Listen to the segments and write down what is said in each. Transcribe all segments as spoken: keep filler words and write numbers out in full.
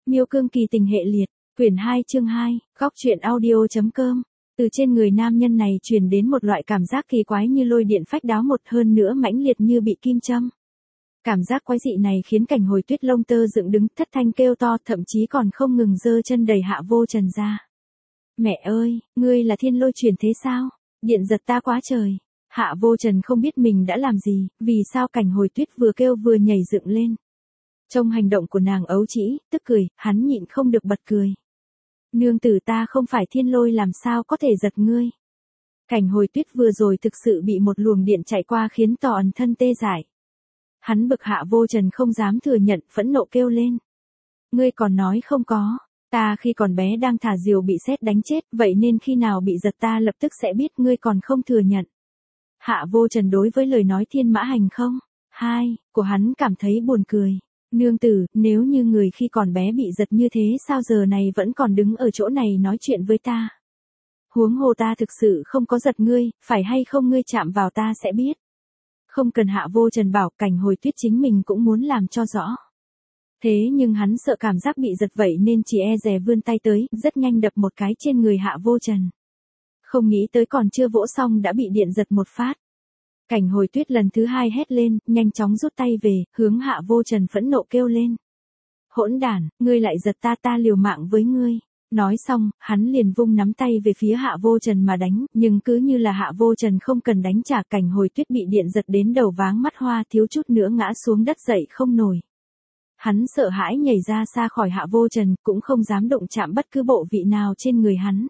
Miêu Cương Kỳ Tình Hệ Liệt, quyển hai chương hai, góc truyện audio.com. Từ trên người nam nhân này truyền đến một loại cảm giác kỳ quái như lôi điện phách đáo, một hơn nữa mãnh liệt như bị kim châm. Cảm giác quái dị này khiến Cảnh Hồi Tuyết lông tơ dựng đứng, thất thanh kêu to, thậm chí còn không ngừng giơ chân đẩy Hạ Vô Trần ra. Mẹ ơi, ngươi là thiên lôi truyền thế sao? Điện giật ta quá trời. Hạ Vô Trần không biết mình đã làm gì, vì sao Cảnh Hồi Tuyết vừa kêu vừa nhảy dựng lên. Trong hành động của nàng ấu trĩ, tức cười, hắn nhịn không được bật cười. Nương tử, ta không phải thiên lôi, làm sao có thể giật ngươi? Cảnh Hồi Tuyết vừa rồi thực sự bị một luồng điện chạy qua khiến toàn thân tê dại. Hắn bực Hạ Vô Trần không dám thừa nhận, phẫn nộ kêu lên. Ngươi còn nói không có, ta khi còn bé đang thả diều bị sét đánh chết, vậy nên khi nào bị giật ta lập tức sẽ biết, ngươi còn không thừa nhận. Hạ Vô Trần đối với lời nói thiên mã hành không, hai, của hắn cảm thấy buồn cười. Nương tử, nếu như người khi còn bé bị giật như thế sao giờ này vẫn còn đứng ở chỗ này nói chuyện với ta? Huống hồ ta thực sự không có giật ngươi, phải hay không ngươi chạm vào ta sẽ biết. Không cần Hạ Vô Trần bảo, Cảnh Hồi Tuyết chính mình cũng muốn làm cho rõ. Thế nhưng hắn sợ cảm giác bị giật vậy nên chỉ e dè vươn tay tới, rất nhanh đập một cái trên người Hạ Vô Trần. Không nghĩ tới còn chưa vỗ xong đã bị điện giật một phát. Cảnh Hồi Tuyết lần thứ hai hét lên, nhanh chóng rút tay về, hướng Hạ Vô Trần phẫn nộ kêu lên. Hỗn đản, ngươi lại giật ta, ta liều mạng với ngươi. Nói xong, hắn liền vung nắm tay về phía Hạ Vô Trần mà đánh, nhưng cứ như là Hạ Vô Trần không cần đánh trả, Cảnh Hồi Tuyết bị điện giật đến đầu váng mắt hoa, thiếu chút nữa ngã xuống đất dậy không nổi. Hắn sợ hãi nhảy ra xa khỏi Hạ Vô Trần, cũng không dám động chạm bất cứ bộ vị nào trên người hắn.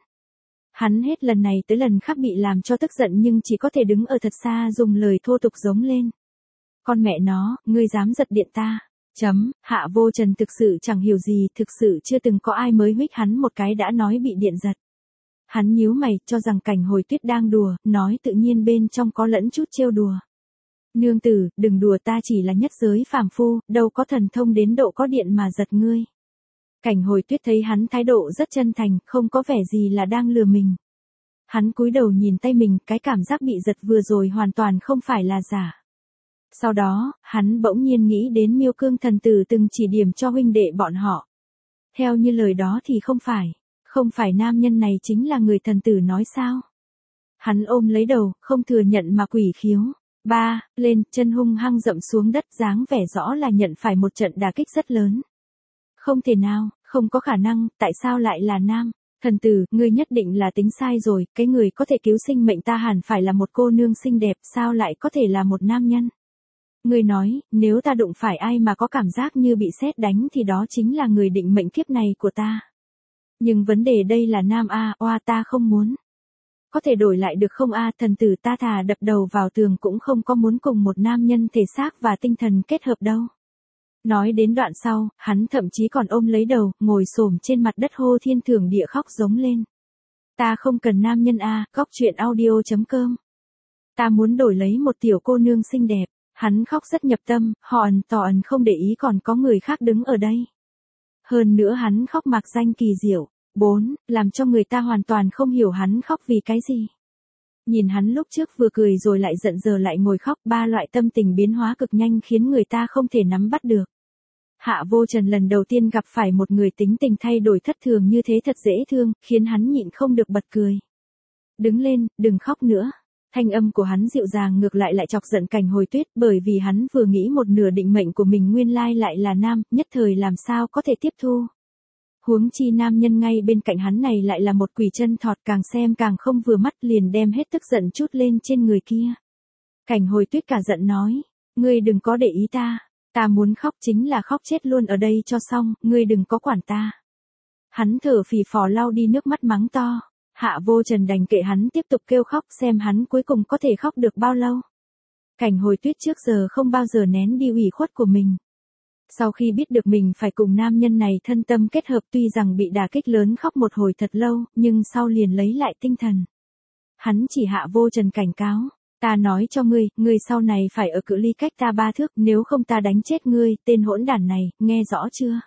Hắn hết lần này tới lần khác bị làm cho tức giận nhưng chỉ có thể đứng ở thật xa dùng lời thô tục giống lên. Con mẹ nó, ngươi dám giật điện ta. Chấm, Hạ Vô Trần thực sự chẳng hiểu gì, thực sự chưa từng có ai mới huých hắn một cái đã nói bị điện giật. Hắn nhíu mày, cho rằng Cảnh Hồi Tuyết đang đùa, nói tự nhiên bên trong có lẫn chút trêu đùa. Nương tử, đừng đùa, ta chỉ là nhất giới phàm phu, đâu có thần thông đến độ có điện mà giật ngươi. Cảnh Hồi Tuyết thấy hắn thái độ rất chân thành, không có vẻ gì là đang lừa mình. Hắn cúi đầu nhìn tay mình, cái cảm giác bị giật vừa rồi hoàn toàn không phải là giả. Sau đó, hắn bỗng nhiên nghĩ đến Miêu Cương thần tử từng chỉ điểm cho huynh đệ bọn họ. Theo như lời đó thì không phải, không phải nam nhân này chính là người thần tử nói sao? Hắn ôm lấy đầu, không thừa nhận mà quỷ khiếu. Ba, lên, chân hung hăng dậm xuống đất, dáng vẻ rõ là nhận phải một trận đả kích rất lớn. Không thể nào, không có khả năng, tại sao lại là nam? Thần tử, ngươi nhất định là tính sai rồi, cái người có thể cứu sinh mệnh ta hẳn phải là một cô nương xinh đẹp, sao lại có thể là một nam nhân? Ngươi nói, nếu ta đụng phải ai mà có cảm giác như bị sét đánh thì đó chính là người định mệnh kiếp này của ta. Nhưng vấn đề đây là nam a, oa ta không muốn. Có thể đổi lại được không a, thần tử, ta thà đập đầu vào tường cũng không có muốn cùng một nam nhân thể xác và tinh thần kết hợp đâu. Nói đến đoạn sau, hắn thậm chí còn ôm lấy đầu, ngồi xổm trên mặt đất hô thiên thưởng địa khóc giống lên. Ta không cần nam nhân a, góc truyện audio.com. Ta muốn đổi lấy một tiểu cô nương xinh đẹp. Hắn khóc rất nhập tâm, họ ẩn tỏ ẩn không để ý còn có người khác đứng ở đây. Hơn nữa hắn khóc mạc danh kỳ diệu. Bốn, làm cho người ta hoàn toàn không hiểu hắn khóc vì cái gì. Nhìn hắn lúc trước vừa cười rồi lại giận giờ lại ngồi khóc, ba loại tâm tình biến hóa cực nhanh khiến người ta không thể nắm bắt được. Hạ Vô Trần lần đầu tiên gặp phải một người tính tình thay đổi thất thường như thế thật dễ thương, khiến hắn nhịn không được bật cười. Đứng lên, đừng khóc nữa. Thanh âm của hắn dịu dàng ngược lại lại chọc giận Cảnh Hồi Tuyết, bởi vì hắn vừa nghĩ một nửa định mệnh của mình nguyên lai lại là nam, nhất thời làm sao có thể tiếp thu. Huống chi nam nhân ngay bên cạnh hắn này lại là một quỷ chân thọt, càng xem càng không vừa mắt, liền đem hết tức giận trút lên trên người kia. Cảnh Hồi Tuyết cả giận nói, ngươi đừng có để ý ta, ta muốn khóc chính là khóc chết luôn ở đây cho xong, ngươi đừng có quản ta. Hắn thở phì phò lau đi nước mắt mắng to. Hạ Vô Trần đành kệ hắn tiếp tục kêu khóc, xem hắn cuối cùng có thể khóc được bao lâu. Cảnh Hồi Tuyết trước giờ không bao giờ nén đi ủy khuất của mình. Sau khi biết được mình phải cùng nam nhân này thân tâm kết hợp, tuy rằng bị đả kích lớn khóc một hồi thật lâu, nhưng sau liền lấy lại tinh thần. Hắn chỉ Hạ Vô Trần cảnh cáo, ta nói cho ngươi, ngươi sau này phải ở cự ly cách ta ba thước, nếu không ta đánh chết ngươi, tên hỗn đản này, nghe rõ chưa?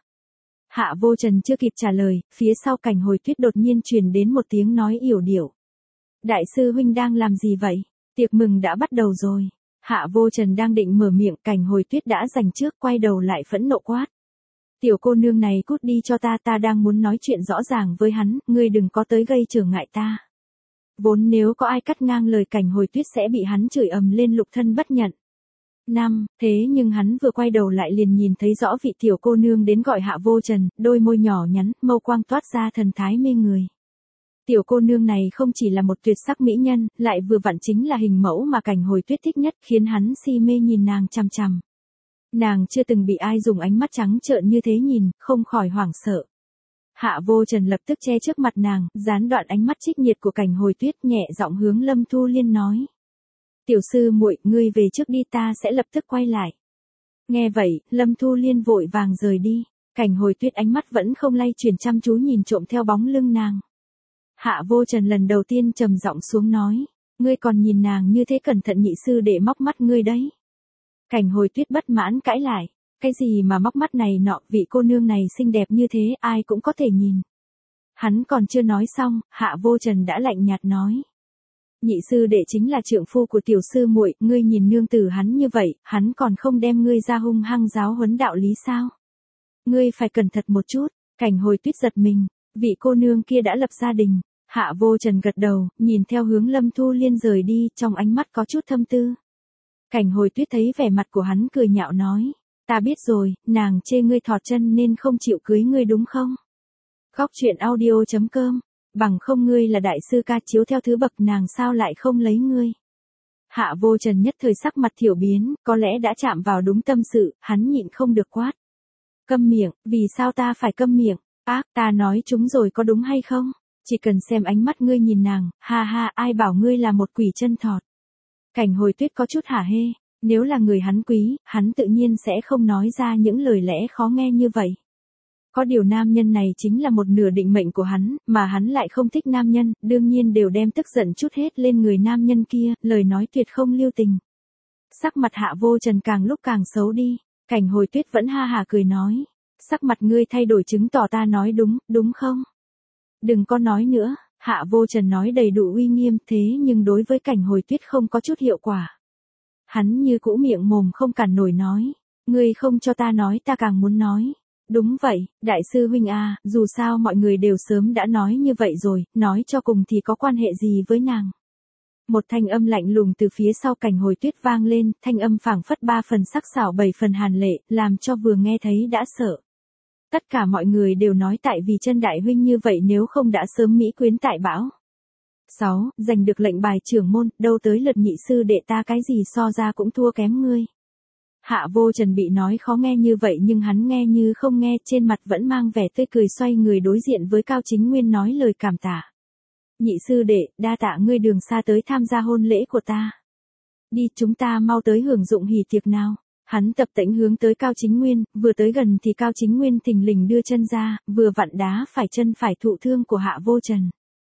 Hạ Vô Trần chưa kịp trả lời, phía sau Cảnh Hồi Tuyết đột nhiên truyền đến một tiếng nói yểu điệu. Đại sư huynh đang làm gì vậy? Tiệc mừng đã bắt đầu rồi. Hạ Vô Trần đang định mở miệng, Cảnh Hồi Tuyết đã giành trước, quay đầu lại phẫn nộ quát. Tiểu cô nương này cút đi cho ta, ta đang muốn nói chuyện rõ ràng với hắn, ngươi đừng có tới gây trở ngại ta. Vốn nếu có ai cắt ngang lời Cảnh Hồi Tuyết sẽ bị hắn chửi ầm lên, lục thân bất nhận. Năm, thế nhưng hắn vừa quay đầu lại liền nhìn thấy rõ vị tiểu cô nương đến gọi Hạ Vô Trần, đôi môi nhỏ nhắn, mâu quang toát ra thần thái mê người. Tiểu cô nương này không chỉ là một tuyệt sắc mỹ nhân, lại vừa vặn chính là hình mẫu mà Cảnh Hồi Tuyết thích nhất, khiến hắn si mê nhìn nàng chằm chằm. Nàng chưa từng bị ai dùng ánh mắt trắng trợn như thế nhìn, không khỏi hoảng sợ. Hạ Vô Trần lập tức che trước mặt nàng, gián đoạn ánh mắt trích nhiệt của Cảnh Hồi Tuyết, nhẹ giọng hướng Lâm Thu Liên nói. Tiểu sư muội, ngươi về trước đi, ta sẽ lập tức quay lại. Nghe vậy, Lâm Thu Liên vội vàng rời đi. Cảnh Hồi Tuyết ánh mắt vẫn không lay chuyển, chăm chú nhìn trộm theo bóng lưng nàng. Hạ Vô Trần lần đầu tiên trầm giọng xuống nói. Ngươi còn nhìn nàng như thế, cẩn thận nhị sư đệ móc mắt ngươi đấy. Cảnh Hồi Tuyết bất mãn cãi lại. Cái gì mà móc mắt này nọ, vị cô nương này xinh đẹp như thế, ai cũng có thể nhìn. Hắn còn chưa nói xong, Hạ Vô Trần đã lạnh nhạt nói. Nhị sư đệ chính là trượng phu của tiểu sư muội, ngươi nhìn nương tử hắn như vậy, hắn còn không đem ngươi ra hung hăng giáo huấn đạo lý sao? Ngươi phải cẩn thận một chút. Cảnh Hồi Tuyết giật mình, vị cô nương kia đã lập gia đình. Hạ Vô Trần gật đầu, nhìn theo hướng Lâm Thu Liên rời đi, trong ánh mắt có chút thâm tư. Cảnh Hồi Tuyết thấy vẻ mặt của hắn, cười nhạo nói. Ta biết rồi, nàng chê ngươi thọt chân nên không chịu cưới ngươi đúng không? Góc truyện audio chấm com. Bằng không ngươi là đại sư ca, chiếu theo thứ bậc, nàng sao lại không lấy ngươi? Hạ Vô Trần nhất thời sắc mặt thiểu biến, có lẽ đã chạm vào đúng tâm sự, hắn nhịn không được quát. Câm miệng, vì sao ta phải câm miệng? Ác, ta nói chúng rồi có đúng hay không? Chỉ cần xem ánh mắt ngươi nhìn nàng, ha ha, ai bảo ngươi là một quỷ chân thọt. Cảnh Hồi Tuyết có chút hả hê, nếu là người hắn quý, hắn tự nhiên sẽ không nói ra những lời lẽ khó nghe như vậy. Có điều nam nhân này chính là một nửa định mệnh của hắn, mà hắn lại không thích nam nhân, đương nhiên đều đem tức giận chút hết lên người nam nhân kia, lời nói tuyệt không lưu tình. Sắc mặt Hạ Vô Trần càng lúc càng xấu đi, Cảnh Hồi Tuyết vẫn ha hà cười nói. Sắc mặt ngươi thay đổi chứng tỏ ta nói đúng, đúng không? Đừng có nói nữa, Hạ Vô Trần nói đầy đủ uy nghiêm, thế nhưng đối với Cảnh Hồi Tuyết không có chút hiệu quả. Hắn như cũ miệng mồm không cản nổi nói. Ngươi không cho ta nói, ta càng muốn nói. Đúng vậy, đại sư huynh a, dù sao mọi người đều sớm đã nói như vậy rồi, nói cho cùng thì có quan hệ gì với nàng. Một thanh âm lạnh lùng từ phía sau Cảnh Hồi Tuyết vang lên, thanh âm phảng phất ba phần sắc sảo bảy phần hàn lệ, làm cho vừa nghe thấy đã sợ. Tất cả mọi người đều nói tại vì chân đại huynh như vậy nếu không đã sớm mỹ quyến tại bão. sáu. Giành được lệnh bài trưởng môn, đâu tới lượt nhị sư đệ ta cái gì so ra cũng thua kém ngươi. Hạ Vô Trần bị nói khó nghe như vậy nhưng hắn nghe như không nghe, trên mặt vẫn mang vẻ tươi cười, xoay người đối diện với Cao Chính Nguyên nói lời cảm tạ. Nhị sư đệ, đa tạ ngươi đường xa tới tham gia hôn lễ của ta. Đi, chúng ta mau tới hưởng dụng hỉ tiệc nào. Hắn tập tễnh hướng tới Cao Chính Nguyên, vừa tới gần thì Cao Chính Nguyên thình lình đưa chân ra, vừa vặn đá phải chân phải thụ thương của Hạ Vô Trần.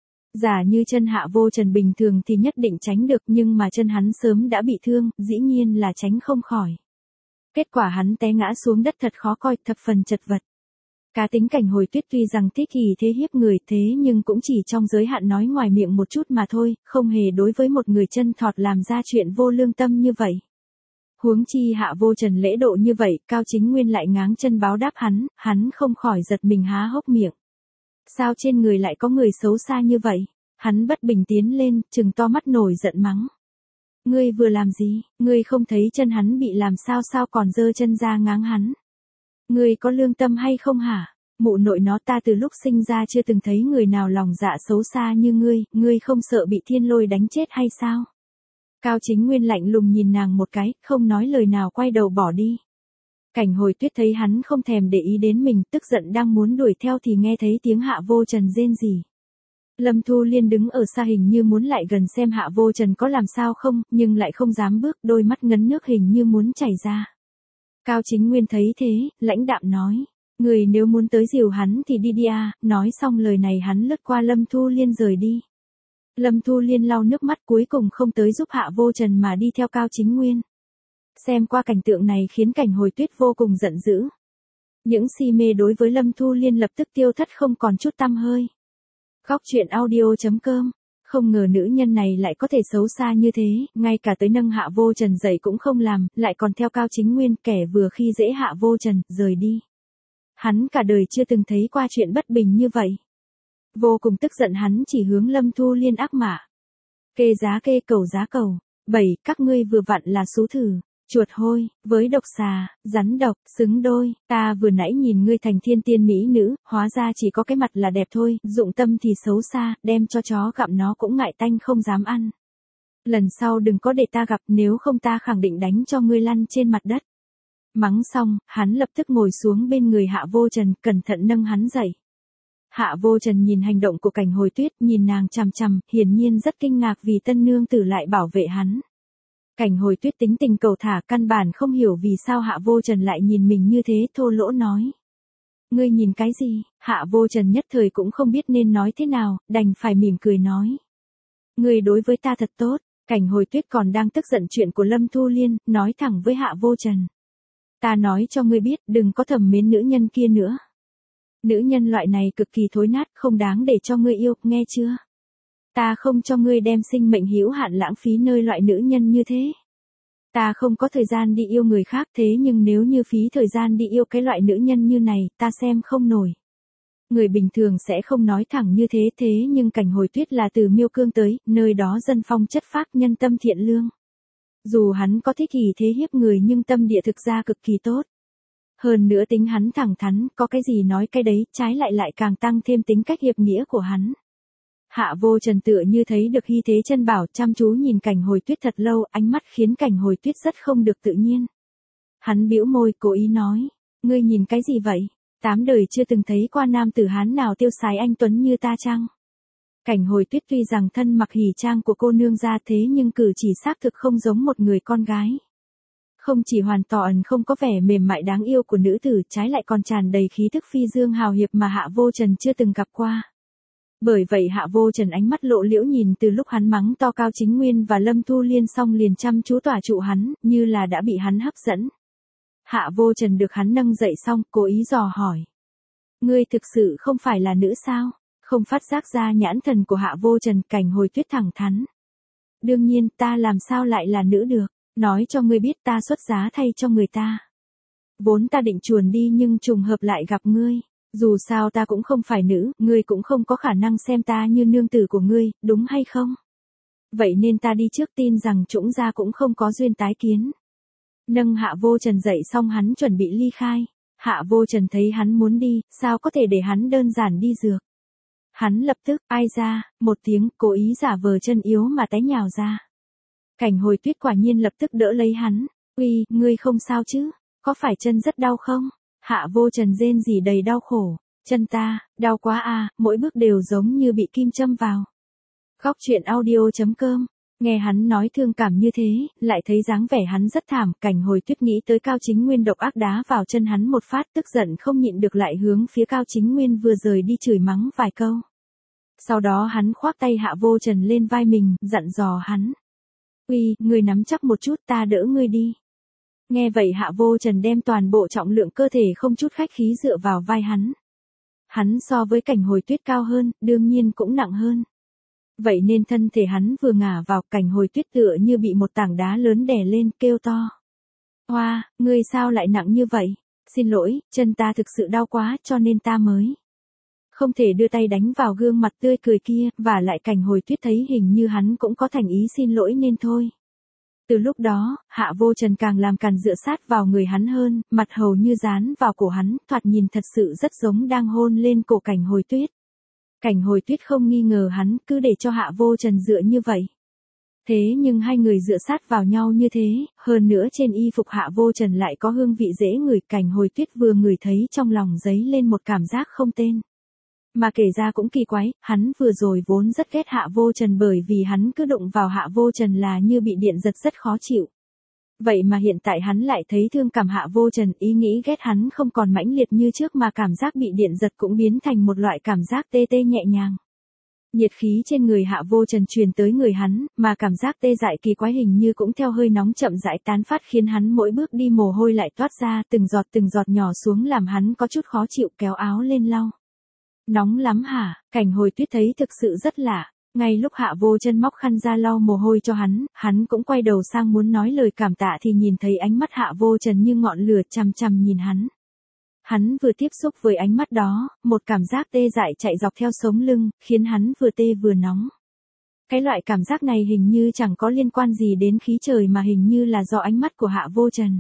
Giả như chân Hạ Vô Trần bình thường thì nhất định tránh được, nhưng mà chân hắn sớm đã bị thương, dĩ nhiên là tránh không khỏi. Kết quả hắn té ngã xuống đất thật khó coi, thập phần chật vật. Cá tính Cảnh Hồi Tuyết tuy rằng thích kỳ thế hiếp người, thế nhưng cũng chỉ trong giới hạn nói ngoài miệng một chút mà thôi, không hề đối với một người chân thọt làm ra chuyện vô lương tâm như vậy. Huống chi Hạ Vô Trần lễ độ như vậy, Cao Chính Nguyên lại ngáng chân báo đáp hắn, hắn không khỏi giật mình há hốc miệng. Sao trên người lại có người xấu xa như vậy? Hắn bất bình tiến lên, trừng to mắt nổi giận mắng. Ngươi vừa làm gì, ngươi không thấy chân hắn bị làm sao sao còn giơ chân ra ngáng hắn? Ngươi có lương tâm hay không hả? Mụ nội nó, ta từ lúc sinh ra chưa từng thấy người nào lòng dạ xấu xa như ngươi, ngươi không sợ bị thiên lôi đánh chết hay sao? Cao Chính Nguyên lạnh lùng nhìn nàng một cái, không nói lời nào quay đầu bỏ đi. Cảnh Hồi Tuyết thấy hắn không thèm để ý đến mình, tức giận đang muốn đuổi theo thì nghe thấy tiếng Hạ Vô Trần rên rỉ. Lâm Thu Liên đứng ở xa hình như muốn lại gần xem Hạ Vô Trần có làm sao không, nhưng lại không dám bước, đôi mắt ngấn nước hình như muốn chảy ra. Cao Chính Nguyên thấy thế, lãnh đạm nói. Người nếu muốn tới dìu hắn thì đi đi à, nói xong lời này hắn lướt qua Lâm Thu Liên rời đi. Lâm Thu Liên lau nước mắt cuối cùng không tới giúp Hạ Vô Trần mà đi theo Cao Chính Nguyên. Xem qua cảnh tượng này khiến Cảnh Hồi Tuyết vô cùng giận dữ. Những si mê đối với Lâm Thu Liên lập tức tiêu thất không còn chút tăm hơi. Góc truyện audio chấm com. Không ngờ nữ nhân này lại có thể xấu xa như thế, ngay cả tới nâng Hạ Vô Trần dậy cũng không làm, lại còn theo Cao Chính Nguyên, kẻ vừa khi dễ Hạ Vô Trần, rời đi. Hắn cả đời chưa từng thấy qua chuyện bất bình như vậy. Vô cùng tức giận hắn chỉ hướng Lâm Thu Liên ác mạ. Kê giá kê cầu giá cầu. Bảy, các ngươi vừa vặn là số thử. Chuột hôi, với độc xà, rắn độc, xứng đôi, ta vừa nãy nhìn ngươi thành thiên tiên mỹ nữ, hóa ra chỉ có cái mặt là đẹp thôi, dụng tâm thì xấu xa, đem cho chó gặm nó cũng ngại tanh không dám ăn. Lần sau đừng có để ta gặp, nếu không ta khẳng định đánh cho ngươi lăn trên mặt đất. Mắng xong, hắn lập tức ngồi xuống bên người Hạ Vô Trần, cẩn thận nâng hắn dậy. Hạ Vô Trần nhìn hành động của Cảnh Hồi Tuyết, nhìn nàng chằm chằm, hiển nhiên rất kinh ngạc vì tân nương tử lại bảo vệ hắn. Cảnh Hồi Tuyết tính tình cầu thả, căn bản không hiểu vì sao Hạ Vô Trần lại nhìn mình như thế, thô lỗ nói. Ngươi nhìn cái gì? Hạ Vô Trần nhất thời cũng không biết nên nói thế nào, đành phải mỉm cười nói. Ngươi đối với ta thật tốt. Cảnh Hồi Tuyết còn đang tức giận chuyện của Lâm Thu Liên, nói thẳng với Hạ Vô Trần. Ta nói cho ngươi biết, đừng có thầm mến nữ nhân kia nữa. Nữ nhân loại này cực kỳ thối nát, không đáng để cho ngươi yêu, nghe chưa? Ta không cho ngươi đem sinh mệnh hữu hạn lãng phí nơi loại nữ nhân như thế. Ta không có thời gian đi yêu người khác, thế nhưng nếu như phí thời gian đi yêu cái loại nữ nhân như này, ta xem không nổi. Người bình thường sẽ không nói thẳng như thế, thế nhưng Cảnh Hồi Tuyết là từ Miêu Cương tới, nơi đó dân phong chất phác, nhân tâm thiện lương. Dù hắn có thích kỳ thế hiếp người nhưng tâm địa thực ra cực kỳ tốt. Hơn nữa tính hắn thẳng thắn, có cái gì nói cái đấy, trái lại lại càng tăng thêm tính cách hiệp nghĩa của hắn. Hạ Vô Trần tựa như thấy được Hy Thế Chân Bảo, chăm chú nhìn Cảnh Hồi Tuyết thật lâu, ánh mắt khiến Cảnh Hồi Tuyết rất không được tự nhiên. Hắn bĩu môi, cố ý nói, ngươi nhìn cái gì vậy? Tám đời chưa từng thấy qua nam tử Hán nào tiêu sái anh tuấn như ta chăng? Cảnh Hồi Tuyết tuy rằng thân mặc hỉ trang của cô nương ra thế nhưng cử chỉ xác thực không giống một người con gái. Không chỉ hoàn toàn không có vẻ mềm mại đáng yêu của nữ tử, trái lại còn tràn đầy khí thức phi dương hào hiệp mà Hạ Vô Trần chưa từng gặp qua. Bởi vậy Hạ Vô Trần ánh mắt lộ liễu nhìn từ lúc hắn mắng to Cao Chính Nguyên và Lâm Thu Liên xong liền chăm chú tỏa trụ hắn, như là đã bị hắn hấp dẫn. Hạ Vô Trần được hắn nâng dậy xong, cố ý dò hỏi. Ngươi thực sự không phải là nữ sao? Không phát giác ra nhãn thần của Hạ Vô Trần, Cảnh Hồi Tuyết thẳng thắn. Đương nhiên, ta làm sao lại là nữ được, nói cho ngươi biết ta xuất giá thay cho người ta. Vốn ta định chuồn đi nhưng trùng hợp lại gặp ngươi. Dù sao ta cũng không phải nữ, ngươi cũng không có khả năng xem ta như nương tử của ngươi, đúng hay không? Vậy nên ta đi trước, tin rằng Trũng gia cũng không có duyên tái kiến. Nâng Hạ Vô Trần dậy xong hắn chuẩn bị ly khai. Hạ Vô Trần thấy hắn muốn đi, sao có thể để hắn đơn giản đi dược. Hắn lập tức, ai ra, một tiếng, cố ý giả vờ chân yếu mà té nhào ra. Cảnh Hồi Tuyết quả nhiên lập tức đỡ lấy hắn. Uy, ngươi không sao chứ? Có phải chân rất đau không? Hạ Vô Trần rên rỉ đầy đau khổ. Chân ta, đau quá à, mỗi bước đều giống như bị kim châm vào. Khóc chuyện audio chấm com. Nghe hắn nói thương cảm như thế, lại thấy dáng vẻ hắn rất thảm, Cảnh Hồi Tuyết nghĩ tới Cao Chính Nguyên độc ác đá vào chân hắn một phát, tức giận không nhịn được lại hướng phía Cao Chính Nguyên vừa rời đi chửi mắng vài câu. Sau đó hắn khoác tay Hạ Vô Trần lên vai mình, dặn dò hắn. Uy, ngươi nắm chắc một chút, ta đỡ ngươi đi. Nghe vậy Hạ Vô Trần đem toàn bộ trọng lượng cơ thể không chút khách khí dựa vào vai hắn. Hắn so với Cảnh Hồi Tuyết cao hơn, đương nhiên cũng nặng hơn. Vậy nên thân thể hắn vừa ngả vào, Cảnh Hồi Tuyết tựa như bị một tảng đá lớn đè lên, kêu to. Hoa, ngươi sao lại nặng như vậy? Xin lỗi, chân ta thực sự đau quá cho nên ta mới không thể đưa tay đánh vào gương mặt tươi cười kia, và lại Cảnh Hồi Tuyết thấy hình như hắn cũng có thành ý xin lỗi nên thôi. Từ lúc đó, Hạ Vô Trần càng làm càng dựa sát vào người hắn hơn, mặt hầu như dán vào cổ hắn, thoạt nhìn thật sự rất giống đang hôn lên cổ Cảnh Hồi Tuyết. Cảnh Hồi Tuyết không nghi ngờ hắn, cứ để cho Hạ Vô Trần dựa như vậy. Thế nhưng hai người dựa sát vào nhau như thế, hơn nữa trên y phục Hạ Vô Trần lại có hương vị dễ ngửi, Cảnh Hồi Tuyết vừa ngửi thấy trong lòng dấy lên một cảm giác không tên. Mà kể ra cũng kỳ quái, hắn vừa rồi vốn rất ghét Hạ Vô Trần bởi vì hắn cứ đụng vào Hạ Vô Trần là như bị điện giật rất khó chịu. Vậy mà hiện tại hắn lại thấy thương cảm Hạ Vô Trần, ý nghĩ ghét hắn không còn mãnh liệt như trước mà cảm giác bị điện giật cũng biến thành một loại cảm giác tê tê nhẹ nhàng. Nhiệt khí trên người Hạ Vô Trần truyền tới người hắn, mà cảm giác tê dại kỳ quái hình như cũng theo hơi nóng chậm rãi tán phát khiến hắn mỗi bước đi mồ hôi lại toát ra, từng giọt từng giọt nhỏ xuống làm hắn có chút khó chịu, kéo áo lên lau. Nóng lắm hả? Cảnh Hồi Tuyết thấy thực sự rất lạ. Ngay lúc Hạ Vô Trần móc khăn ra lau mồ hôi cho hắn, hắn cũng quay đầu sang muốn nói lời cảm tạ thì nhìn thấy ánh mắt Hạ Vô Trần như ngọn lửa chằm chằm nhìn hắn. Hắn vừa tiếp xúc với ánh mắt đó, một cảm giác tê dại chạy dọc theo sống lưng, khiến hắn vừa tê vừa nóng. Cái loại cảm giác này hình như chẳng có liên quan gì đến khí trời mà hình như là do ánh mắt của Hạ Vô Trần.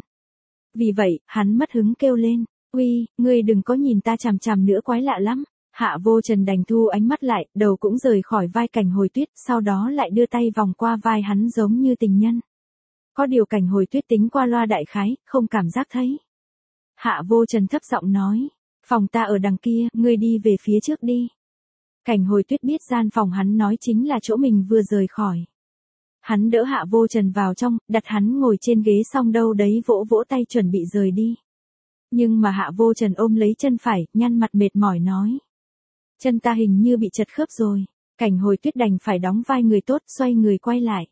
Vì vậy, hắn mất hứng kêu lên, uy, ngươi đừng có nhìn ta chằm chằm nữa, quái lạ lắm. Hạ Vô Trần đành thu ánh mắt lại, đầu cũng rời khỏi vai Cảnh Hồi Tuyết, sau đó lại đưa tay vòng qua vai hắn giống như tình nhân. Có điều Cảnh Hồi Tuyết tính qua loa đại khái, không cảm giác thấy. Hạ Vô Trần thấp giọng nói, phòng ta ở đằng kia, ngươi đi về phía trước đi. Cảnh Hồi Tuyết biết gian phòng hắn nói chính là chỗ mình vừa rời khỏi. Hắn đỡ Hạ Vô Trần vào trong, đặt hắn ngồi trên ghế xong đâu đấy vỗ vỗ tay chuẩn bị rời đi. Nhưng mà Hạ Vô Trần ôm lấy chân phải, nhăn mặt mệt mỏi nói. Chân ta hình như bị chật khớp rồi. Cảnh Hồi Tuyết đành phải đóng vai người tốt, xoay người quay lại.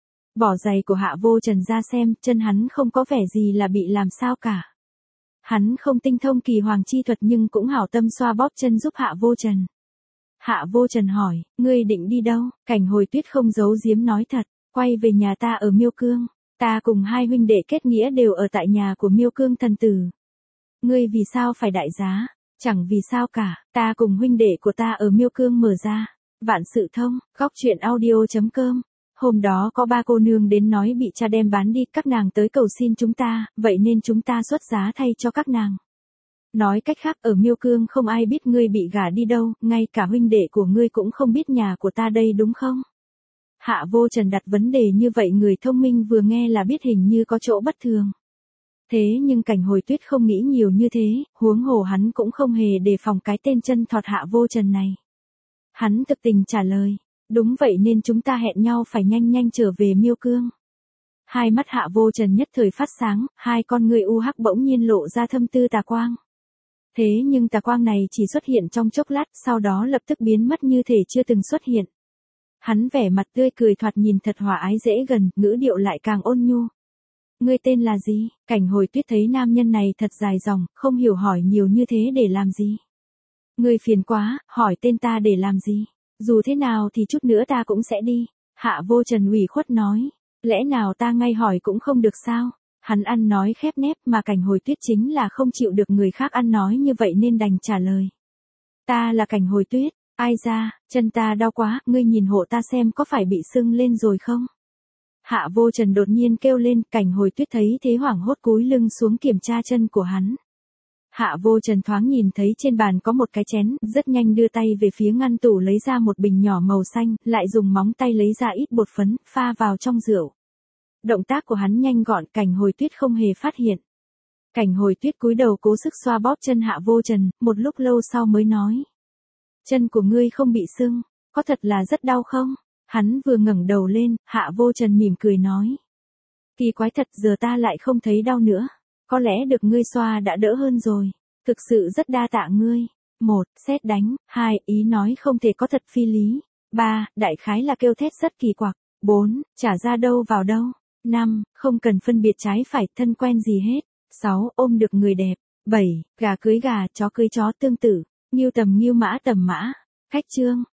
Bỏ giày của Hạ Vô Trần ra xem, chân hắn không có vẻ gì là bị làm sao cả. Hắn không tinh thông kỳ hoàng chi thuật nhưng cũng hảo tâm xoa bóp chân giúp Hạ Vô Trần. Hạ Vô Trần hỏi, ngươi định đi đâu? Cảnh Hồi Tuyết không giấu giếm nói thật, quay về nhà ta ở Miêu Cương. Ta cùng hai huynh đệ kết nghĩa đều ở tại nhà của Miêu Cương thần tử. Ngươi vì sao phải đại giá? Chẳng vì sao cả, ta cùng huynh đệ của ta ở Miêu Cương mở ra. Vạn Sự Thông, góc truyện audio chấm com. Hôm đó có ba cô nương đến nói bị cha đem bán đi, các nàng tới cầu xin chúng ta, vậy nên chúng ta xuất giá thay cho các nàng. Nói cách khác ở Miêu Cương không ai biết ngươi bị gả đi đâu, ngay cả huynh đệ của ngươi cũng không biết nhà của ta đây đúng không? Hạ Vô Trần đặt vấn đề như vậy, người thông minh vừa nghe là biết hình như có chỗ bất thường. Thế nhưng Cảnh Hồi Tuyết không nghĩ nhiều như thế, huống hồ hắn cũng không hề đề phòng cái tên chân thọt Hạ Vô Trần này. Hắn thực tình trả lời, đúng vậy nên chúng ta hẹn nhau phải nhanh nhanh trở về Miêu Cương. Hai mắt Hạ Vô Trần nhất thời phát sáng, hai con ngươi u hắc bỗng nhiên lộ ra thâm tư tà quang. Thế nhưng tà quang này chỉ xuất hiện trong chốc lát, sau đó lập tức biến mất như thể chưa từng xuất hiện. Hắn vẻ mặt tươi cười thoạt nhìn thật hòa ái dễ gần, ngữ điệu lại càng ôn nhu. Ngươi tên là gì? Cảnh Hồi Tuyết thấy nam nhân này thật dài dòng, không hiểu hỏi nhiều như thế để làm gì. Ngươi phiền quá, hỏi tên ta để làm gì? Dù thế nào thì chút nữa ta cũng sẽ đi. Hạ Vô Trần ủy khuất nói. Lẽ nào ta ngay hỏi cũng không được sao? Hắn ăn nói khép nép mà Cảnh Hồi Tuyết chính là không chịu được người khác ăn nói như vậy nên đành trả lời. Ta là Cảnh Hồi Tuyết. Ai ra, chân ta đau quá, ngươi nhìn hộ ta xem có phải bị sưng lên rồi không? Hạ Vô Trần đột nhiên kêu lên, Cảnh Hồi Tuyết thấy thế hoảng hốt cúi lưng xuống kiểm tra chân của hắn. Hạ Vô Trần thoáng nhìn thấy trên bàn có một cái chén, rất nhanh đưa tay về phía ngăn tủ lấy ra một bình nhỏ màu xanh, lại dùng móng tay lấy ra ít bột phấn, pha vào trong rượu. Động tác của hắn nhanh gọn, Cảnh Hồi Tuyết không hề phát hiện. Cảnh Hồi Tuyết cúi đầu cố sức xoa bóp chân Hạ Vô Trần, một lúc lâu sau mới nói. Chân của ngươi không bị sưng, có thật là rất đau không? Hắn vừa ngẩng đầu lên, Hạ Vô Trần mỉm cười nói. Kỳ quái thật, giờ ta lại không thấy đau nữa. Có lẽ được ngươi xoa đã đỡ hơn rồi. Thực sự rất đa tạ ngươi. Một, sét đánh. Hai, ý nói không thể có thật phi lý. Ba, đại khái là kêu thét rất kỳ quặc. Bốn, trả ra đâu vào đâu. Năm, không cần phân biệt trái phải, thân quen gì hết. Sáu, ôm được người đẹp. Bảy, gà cưới gà, chó cưới chó tương tự. Nghiêu tầm nghiêu mã tầm mã. Cách chương.